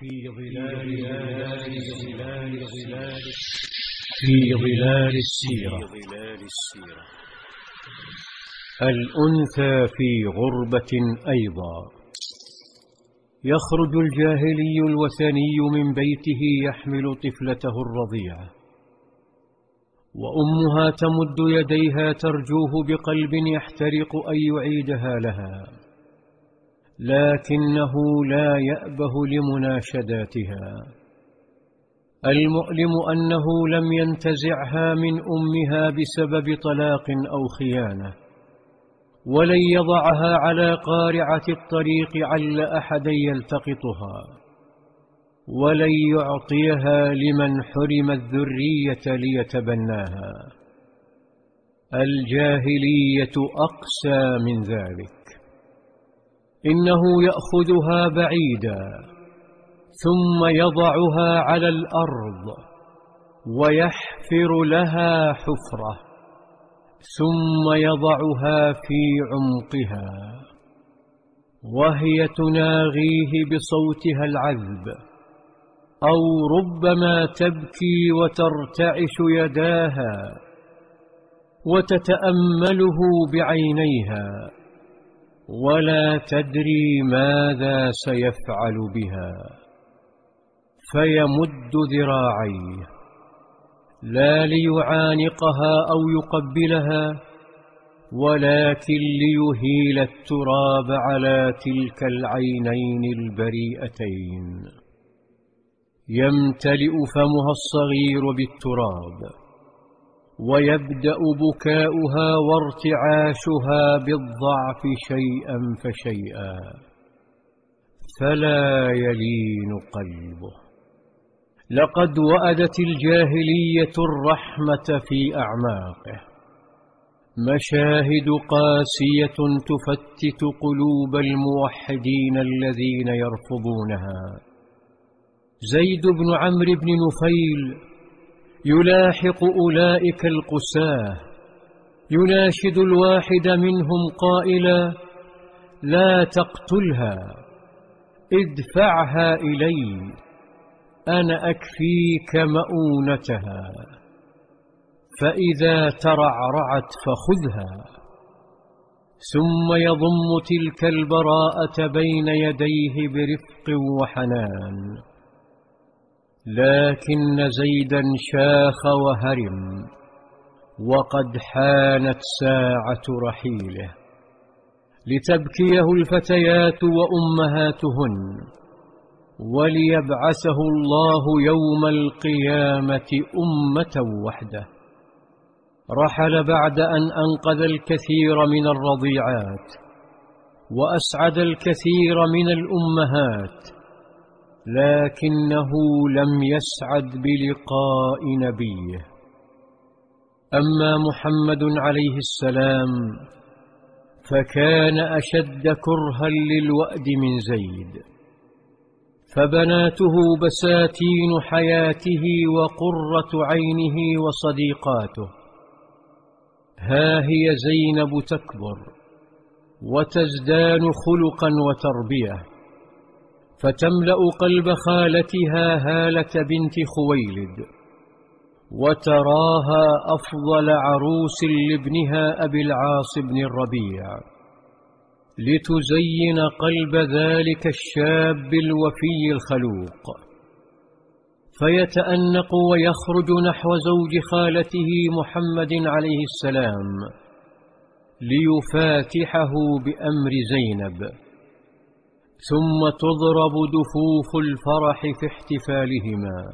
في ظلال السيرة. الأنثى في غربة أيضا. يخرج الجاهلي الوثني من بيته يحمل طفلته الرضيعة، وأمها تمد يديها ترجوه بقلب يحترق أن يعيدها لها، لكنه لا يأبه لمناشداتها. المؤلم أنه لم ينتزعها من أمها بسبب طلاق أو خيانة، ولن يضعها على قارعة الطريق عل أحد يلتقطها، ولن يعطيها لمن حرم الذرية ليتبناها. الجاهلية أقسى من ذلك. إنه يأخذها بعيدا ثم يضعها على الأرض ويحفر لها حفرة ثم يضعها في عمقها، وهي تناغيه بصوتها العذب، أو ربما تبكي وترتعش يداها وتتأمله بعينيها، ولا تدري ماذا سيفعل بها. فيمد ذراعيه لا ليعانقها أو يقبلها، ولكن ليهيل التراب على تلك العينين البريئتين. يمتلئ فمها الصغير بالتراب، ويبدأ بكاؤها وارتعاشها بالضعف شيئا فشيئا، فلا يلين قلبه. لقد وأدت الجاهلية الرحمة في أعماقه. مشاهد قاسية تفتت قلوب الموحدين الذين يرفضونها. زيد بن عمرو بن نفيل يلاحق أولئك القساة، يناشد الواحد منهم قائلا: لا تقتلها، ادفعها إلي، أنا أكفيك مؤونتها، فإذا ترعرعت فخذها. ثم يضم تلك البراءة بين يديه برفق وحنان. لكن زيدا شاخ وهرم، وقد حانت ساعة رحيله، لتبكيه الفتيات وأمهاتهن، وليبعثه الله يوم القيامة أمة وحده. رحل بعد أن أنقذ الكثير من الرضيعات وأسعد الكثير من الأمهات، لكنه لم يسعد بلقاء نبيه. أما محمد عليه السلام فكان أشد كرها للوأد من زيد، فبناته بساتين حياته وقرة عينه وصديقاته. ها هي زينب تكبر وتزدان خلقا وتربية، فتملأ قلب خالتها هالة بنت خويلد، وتراها أفضل عروس لابنها أبي العاص بن الربيع، لتزين قلب ذلك الشاب الوفي الخلوق. فيتأنق ويخرج نحو زوج خالته محمد عليه السلام ليفاتحه بأمر زينب، ثم تضرب دفوف الفرح في احتفالهما،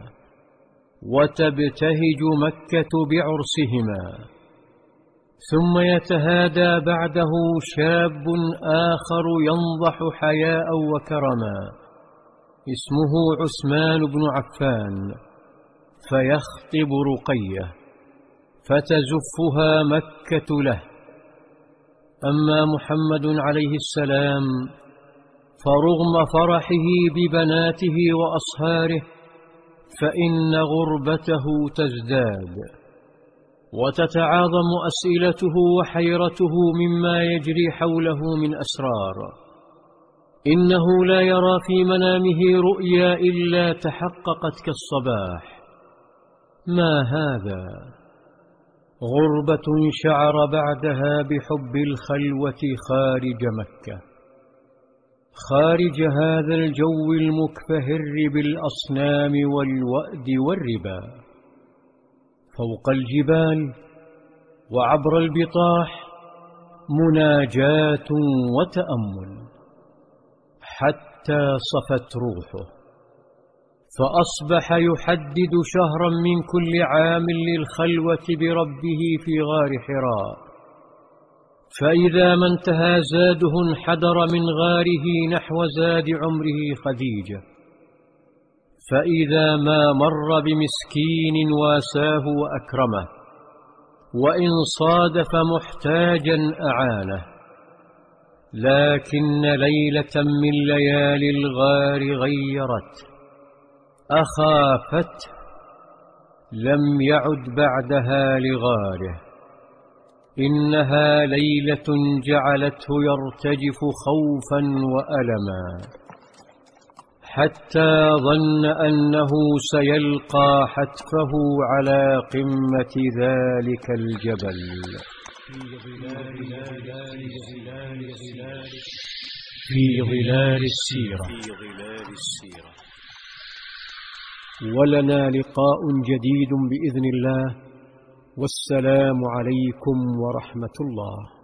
وتبتهج مكة بعرسهما. ثم يتهادى بعده شاب آخر ينضح حياء وكرما، اسمه عثمان بن عفان، فيخطب رقية فتزفها مكة له. أما محمد عليه السلام فرغم فرحه ببناته وأصهاره، فإن غربته تزداد، وتتعاظم أسئلته وحيرته مما يجري حوله من أسرار. إنه لا يرى في منامه رؤيا إلا تحققت كالصباح. ما هذا؟ غربة شعر بعدها بحب الخلوة خارج مكة، خارج هذا الجو المكفهر بالأصنام والوأد والربا، فوق الجبال وعبر البطاح مناجاة وتأمل، حتى صفت روحه، فأصبح يحدد شهرا من كل عام للخلوة بربه في غار حراء. فإذا ما انتهى زاده انحدر من غاره نحو زاد عمره خديجة، فإذا ما مر بمسكين واساه وأكرمه، وإن صادف محتاجا أعانه. لكن ليلة من ليالي الغار غيرت، أخافته، لم يعد بعدها لغاره. إنها ليلة جعلته يرتجف خوفا وألما، حتى ظن أنه سيلقى حتفه على قمة ذلك الجبل. في ظلال السيرة. ولنا لقاء جديد بإذن الله، والسلام عليكم ورحمة الله.